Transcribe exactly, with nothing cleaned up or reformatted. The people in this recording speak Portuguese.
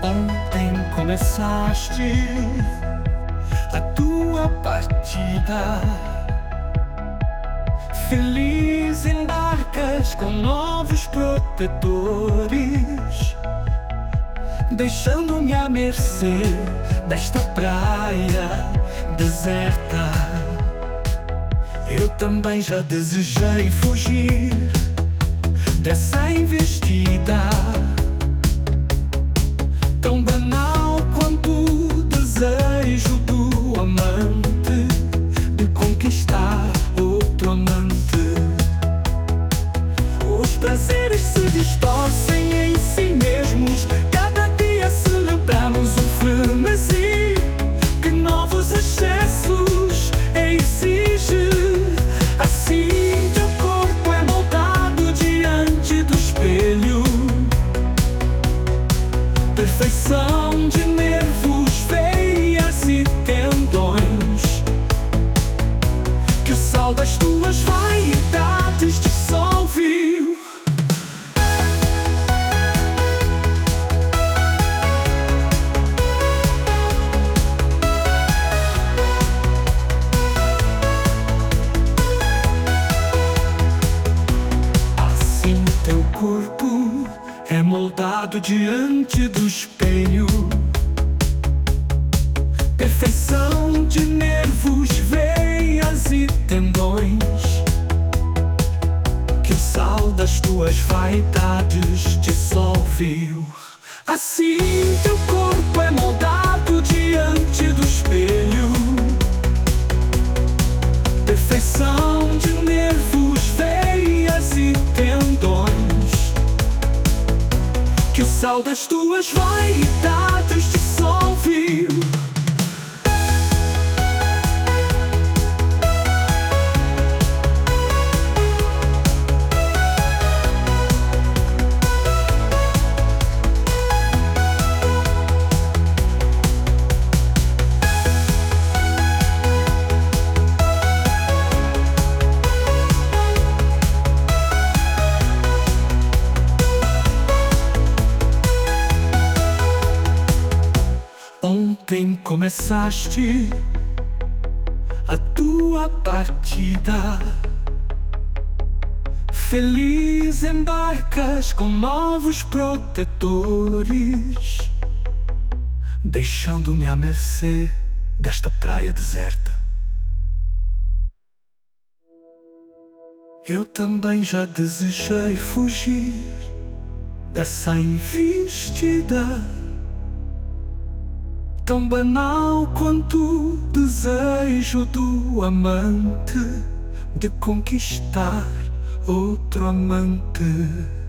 Ontem começaste a tua partida. Feliz embarcas com novos protetores, deixando-me à mercê desta praia deserta. Eu também já desejei fugir dessa investida, tão banal quanto o desejo do amante de conquistar outro amante. Os prazeres se distorcem em si mesmos. Cada dia celebramos um frenesi que novos excessos exige. Assim teu corpo é moldado diante do espelho, perfeição de nervos, veias e tendões, que o sal das tuas vaidades dissolve. Assim teu corpo é moldado diante do espelho, perfeição de nervos, veias e tendões, que o sal das tuas vaidades dissolve. Assim teu corpo é moldado diante do espelho, perfeição de nervos, veias e tendões, que o sal das tuas vaidades dissolve. Ontem começaste a tua partida. Feliz embarcas com novos protetores, deixando-me à mercê desta praia deserta. Eu também já desejei fugir dessa investida, tão banal quanto o desejo do amante de conquistar outro amante.